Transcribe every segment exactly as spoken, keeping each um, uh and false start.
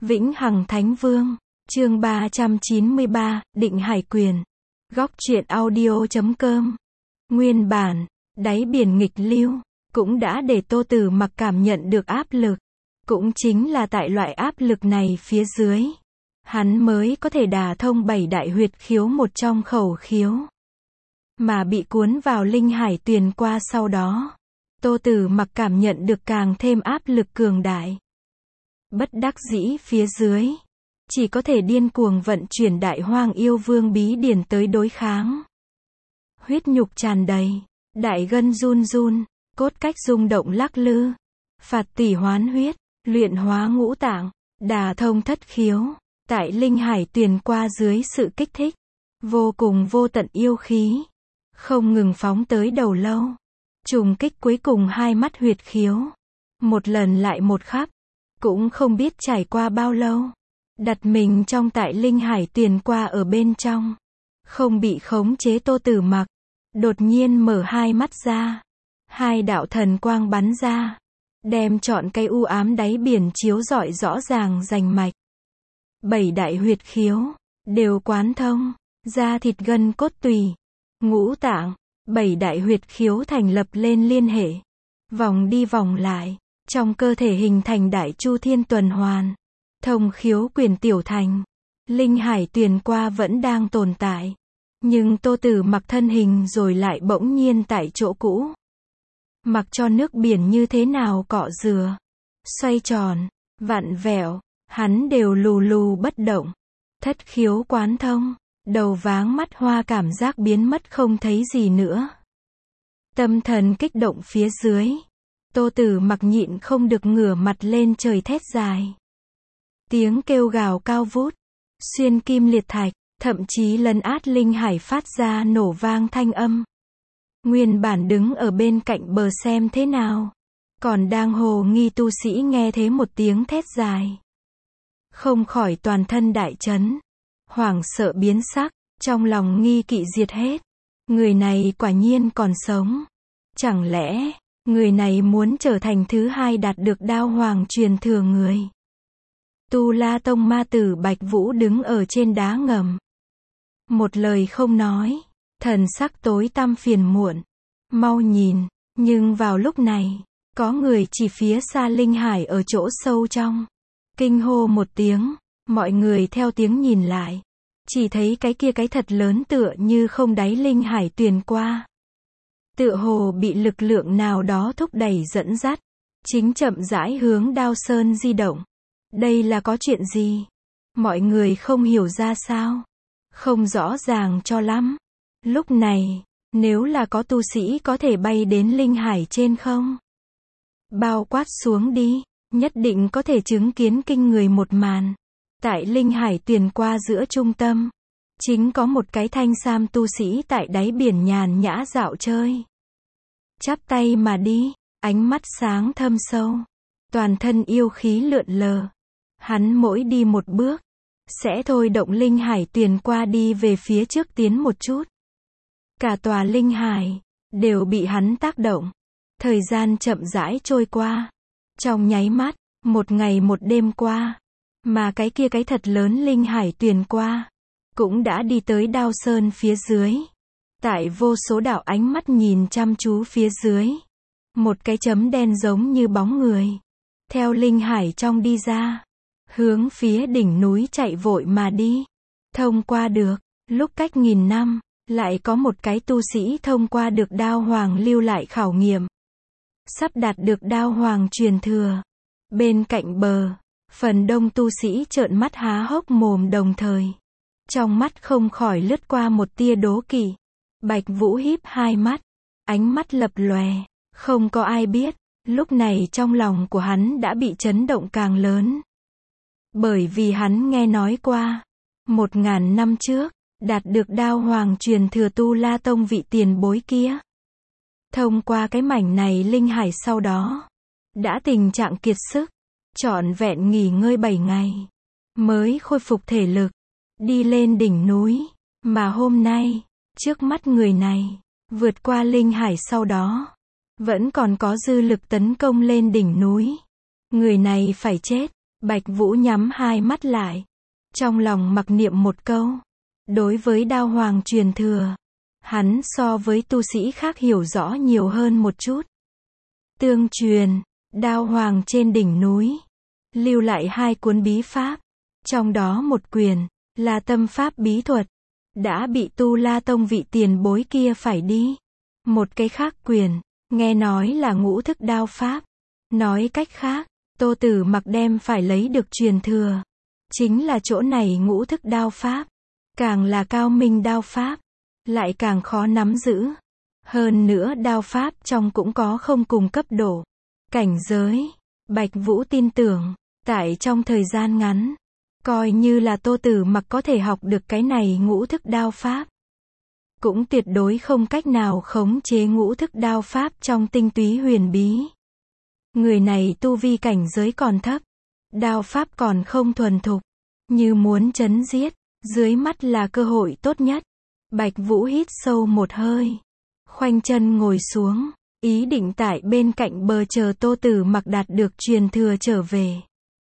Vĩnh Hằng Thánh Vương, chương ba trăm chín mươi ba, Định Hải Quyền. Góc truyện audio chấm com. Nguyên bản, đáy biển nghịch lưu, cũng đã để Tô Tử Mặc cảm nhận được áp lực. Cũng chính là tại loại áp lực này phía dưới, hắn mới có thể đả thông bảy đại huyệt khiếu một trong khẩu khiếu. Mà bị cuốn vào linh hải tuyền qua sau đó, Tô Tử Mặc cảm nhận được càng thêm áp lực cường đại. Bất đắc dĩ phía dưới, chỉ có thể điên cuồng vận chuyển Đại Hoang Yêu Vương bí điển tới đối kháng. Huyết nhục tràn đầy, đại gân run run, cốt cách rung động lắc lư, phạt tỷ hoán huyết, luyện hóa ngũ tạng, đả thông thất khiếu, tại linh hải tuyền qua dưới sự kích thích, vô cùng vô tận yêu khí, không ngừng phóng tới đầu lâu, trùng kích cuối cùng hai mắt huyệt khiếu, một lần lại một khắp, cũng không biết trải qua bao lâu, đặt mình trong tại linh hải tuyền qua ở bên trong, không bị khống chế Tô Tử Mặc, đột nhiên mở hai mắt ra, hai đạo thần quang bắn ra, đem trọn cái u ám đáy biển chiếu rọi rõ ràng rành mạch. Bảy đại huyệt khiếu, đều quán thông, da thịt gân cốt tùy, ngũ tạng, bảy đại huyệt khiếu thành lập lên liên hệ, vòng đi vòng lại, trong cơ thể hình thành đại chu thiên tuần hoàn, thông khiếu quyền tiểu thành. Linh hải tuyền qua vẫn đang tồn tại, nhưng Tô Tử Mặc thân hình rồi lại bỗng nhiên tại chỗ cũ. Mặc cho nước biển như thế nào cọ rửa, xoay tròn, vặn vẹo, hắn đều lù lù bất động. Thất khiếu quán thông, đầu váng mắt hoa cảm giác biến mất không thấy gì nữa. Tâm thần kích động phía dưới, Tô Tử Mặc nhịn không được ngửa mặt lên trời thét dài. Tiếng kêu gào cao vút, xuyên kim liệt thạch, thậm chí lấn át linh hải phát ra nổ vang thanh âm. Nguyên bản đứng ở bên cạnh bờ xem thế nào, còn đang hồ nghi tu sĩ nghe thấy một tiếng thét dài, không khỏi toàn thân đại chấn, hoảng sợ biến sắc, trong lòng nghi kỵ diệt hết. Người này quả nhiên còn sống. Chẳng lẽ, người này muốn trở thành thứ hai đạt được đao hoàng truyền thừa người? Tu La Tông ma tử Bạch Vũ đứng ở trên đá ngầm, một lời không nói, thần sắc tối tăm phiền muộn. Mau nhìn, nhưng vào lúc này, có người chỉ phía xa linh hải ở chỗ sâu trong, kinh hô một tiếng, mọi người theo tiếng nhìn lại, chỉ thấy cái kia cái thật lớn tựa như không đáy linh hải tuyền qua, tựa hồ bị lực lượng nào đó thúc đẩy dẫn dắt, chính chậm rãi hướng Đao Sơn di động. Đây là có chuyện gì? Mọi người không hiểu ra sao, không rõ ràng cho lắm. Lúc này, nếu là có tu sĩ có thể bay đến linh hải trên không, bao quát xuống đi, nhất định có thể chứng kiến kinh người một màn. Tại linh hải tuyền qua giữa trung tâm, chính có một cái thanh sam tu sĩ tại đáy biển nhàn nhã dạo chơi. Chắp tay mà đi, ánh mắt sáng thâm sâu, toàn thân yêu khí lượn lờ. Hắn mỗi đi một bước, sẽ thôi động linh hải tuyền qua đi về phía trước tiến một chút. Cả tòa linh hải, đều bị hắn tác động. Thời gian chậm rãi trôi qua. Trong nháy mắt, một ngày một đêm qua. Mà cái kia cái thật lớn linh hải tuyền qua, cũng đã đi tới Đao Sơn phía dưới. Tại vô số đạo ánh mắt nhìn chăm chú phía dưới, một cái chấm đen giống như bóng người, theo linh hải trong đi ra, hướng phía đỉnh núi chạy vội mà đi. Thông qua được, lúc cách nghìn năm, lại có một cái tu sĩ thông qua được đao hoàng lưu lại khảo nghiệm, sắp đạt được đao hoàng truyền thừa. Bên cạnh bờ, phần đông tu sĩ trợn mắt há hốc mồm đồng thời, trong mắt không khỏi lướt qua một tia đố kỵ. Bạch Vũ híp hai mắt, ánh mắt lập lòe, không có ai biết, lúc này trong lòng của hắn đã bị chấn động càng lớn. Bởi vì hắn nghe nói qua, một ngàn năm trước, đạt được đao hoàng truyền thừa Tu La Tông vị tiền bối kia, thông qua cái mảnh này linh hải sau đó, đã tình trạng kiệt sức, trọn vẹn nghỉ ngơi bảy ngày, mới khôi phục thể lực, đi lên đỉnh núi. Mà hôm nay, trước mắt người này, vượt qua linh hải sau đó, vẫn còn có dư lực tấn công lên đỉnh núi. Người này phải chết, Bạch Vũ nhắm hai mắt lại. Trong lòng mặc niệm một câu. Đối với đao hoàng truyền thừa, hắn so với tu sĩ khác hiểu rõ nhiều hơn một chút. Tương truyền, đao hoàng trên đỉnh núi, lưu lại hai cuốn bí pháp. Trong đó một quyền, là tâm pháp bí thuật, đã bị Tu La Tông vị tiền bối kia phải đi. Một cái khác quyền, nghe nói là ngũ thức đao pháp. Nói cách khác, Tô Tử Mặc đem phải lấy được truyền thừa. Chính là chỗ này ngũ thức đao pháp. Càng là cao minh đao pháp, lại càng khó nắm giữ. Hơn nữa đao pháp trong cũng có không cùng cấp độ, cảnh giới. Bạch Vũ tin tưởng, tại trong thời gian ngắn, coi như là Tô Tử Mặc có thể học được cái này ngũ thức đao pháp, cũng tuyệt đối không cách nào khống chế ngũ thức đao pháp trong tinh túy huyền bí. Người này tu vi cảnh giới còn thấp, đao pháp còn không thuần thục, như muốn chấn giết, dưới mắt là cơ hội tốt nhất. Bạch Vũ hít sâu một hơi, khoanh chân ngồi xuống, ý định tại bên cạnh bờ chờ Tô Tử Mặc đạt được truyền thừa trở về.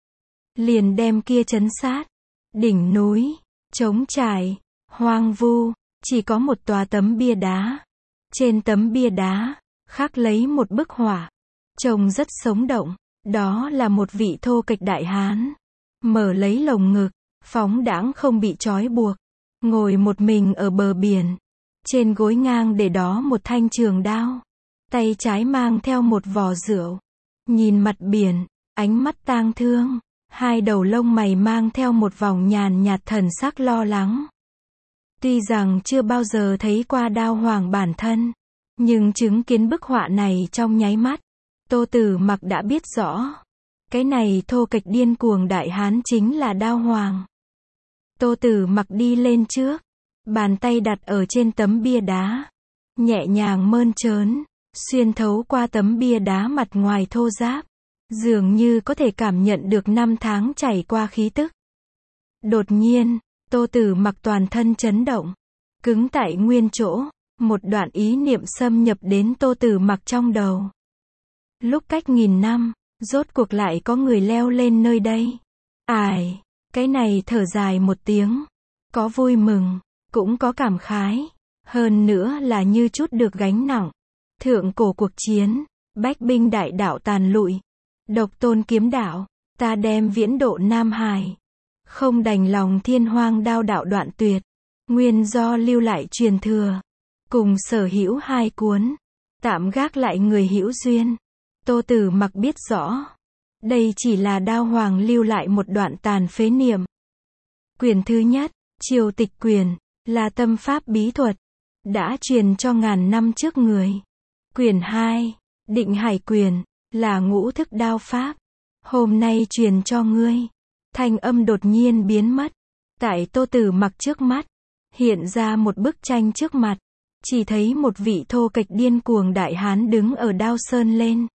Liền đem kia trấn sát. Đỉnh núi, trống trải, hoang vu, chỉ có một tòa tấm bia đá. Trên tấm bia đá, khắc lấy một bức họa, trông rất sống động. Đó là một vị thô kệch đại hán, mở lấy lồng ngực, phóng đãng không bị trói buộc, ngồi một mình ở bờ biển. Trên gối ngang để đó một thanh trường đao, tay trái mang theo một vò rượu. Nhìn mặt biển, ánh mắt tang thương, hai đầu lông mày mang theo một vòng nhàn nhạt thần sắc lo lắng. Tuy rằng chưa bao giờ thấy qua đao hoàng bản thân, nhưng chứng kiến bức họa này trong nháy mắt, Tô Tử Mặc đã biết rõ, cái này thô kệch điên cuồng đại hán chính là đao hoàng. Tô Tử Mặc đi lên trước, bàn tay đặt ở trên tấm bia đá, nhẹ nhàng mơn trớn, xuyên thấu qua tấm bia đá mặt ngoài thô ráp, dường như có thể cảm nhận được năm tháng chảy qua khí tức. Đột nhiên, Tô Tử Mặc toàn thân chấn động, cứng tại nguyên chỗ, một đoạn ý niệm xâm nhập đến Tô Tử Mặc trong đầu. Lúc cách nghìn năm, rốt cuộc lại có người leo lên nơi đây. Ải, cái này thở dài một tiếng, có vui mừng, cũng có cảm khái, hơn nữa là như chút được gánh nặng. Thượng cổ cuộc chiến, bách binh đại đạo tàn lụi, độc tôn kiếm đạo, ta đem viễn độ Nam Hải. Không đành lòng thiên hoang đao đạo đoạn tuyệt, nguyên do lưu lại truyền thừa, cùng sở hữu hai cuốn, tạm gác lại người hữu duyên. Tô Tử Mặc biết rõ, đây chỉ là đao hoàng lưu lại một đoạn tàn phế niệm. Quyền thứ nhất, Triều Tịch Quyền, là tâm pháp bí thuật, đã truyền cho ngàn năm trước người. Quyền hai, Định Hải Quyền, là ngũ thức đao pháp, hôm nay truyền cho ngươi. Thanh âm đột nhiên biến mất, tại Tô Tử Mặc trước mắt, hiện ra một bức tranh trước mặt, chỉ thấy một vị thô kệch điên cuồng đại hán đứng ở đao sơn lên.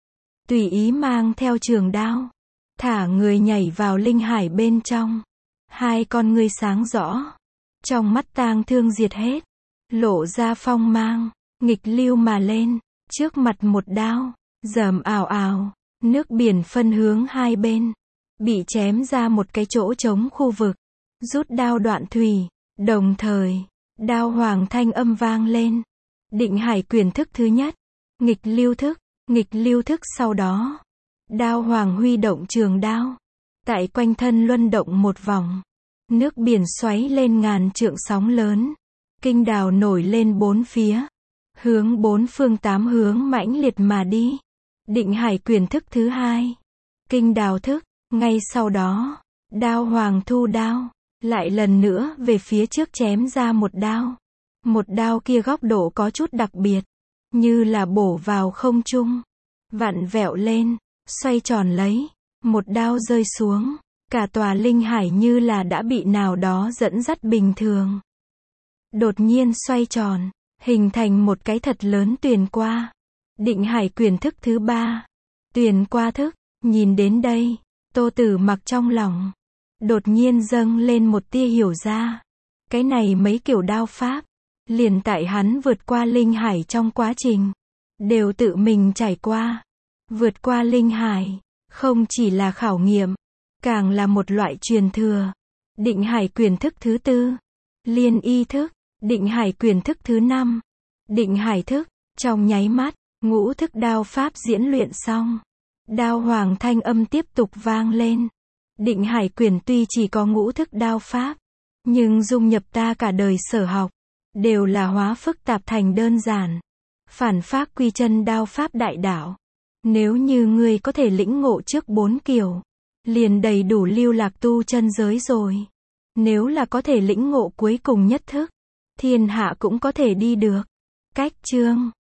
Tùy ý mang theo trường đao, thả người nhảy vào linh hải bên trong. Hai con ngươi sáng rõ, trong mắt tang thương diệt hết, lộ ra phong mang, nghịch lưu mà lên, trước mặt một đao, rầm ào ào, nước biển phân hướng hai bên, bị chém ra một cái chỗ trống khu vực, rút đao đoạn thủy, đồng thời, đao hoàng thanh âm vang lên. Định Hải Quyền thức thứ nhất, nghịch lưu thức, nghịch lưu thức sau đó, đao hoàng huy động trường đao, tại quanh thân luân động một vòng, nước biển xoáy lên ngàn trượng sóng lớn, kinh đào nổi lên bốn phía, hướng bốn phương tám hướng mãnh liệt mà đi. Định Hải Quyền thức thứ hai, kinh đào thức, ngay sau đó, đao hoàng thu đao, lại lần nữa về phía trước chém ra một đao. Một đao kia góc độ có chút đặc biệt, như là bổ vào không trung, vặn vẹo lên, xoay tròn lấy, một đao rơi xuống, cả tòa linh hải như là đã bị nào đó dẫn dắt bình thường. Đột nhiên xoay tròn, hình thành một cái thật lớn tuyền qua. Định Hải Quyền thức thứ ba, tuyền qua thức. Nhìn đến đây, Tô Tử Mặc trong lòng đột nhiên dâng lên một tia hiểu ra. Cái này mấy kiểu đao pháp, liền tại hắn vượt qua linh hải trong quá trình, đều tự mình trải qua. Vượt qua linh hải, không chỉ là khảo nghiệm, càng là một loại truyền thừa. Định hải quyền thức thứ tư. Liên y thức. Định hải quyền thức thứ năm. Định hải thức. Trong nháy mắt, ngũ thức đao pháp diễn luyện xong. Đao hoàng thanh âm tiếp tục vang lên. Định hải quyền tuy chỉ có ngũ thức đao pháp, nhưng dung nhập ta cả đời sở học, đều là hóa phức tạp thành đơn giản. Phản phác quy chân đao pháp đại đạo. Nếu như ngươi có thể lĩnh ngộ trước bốn kiểu, liền đầy đủ lưu lạc tu chân giới rồi. Nếu là có thể lĩnh ngộ cuối cùng nhất thức, thiên hạ cũng có thể đi được. Cách chương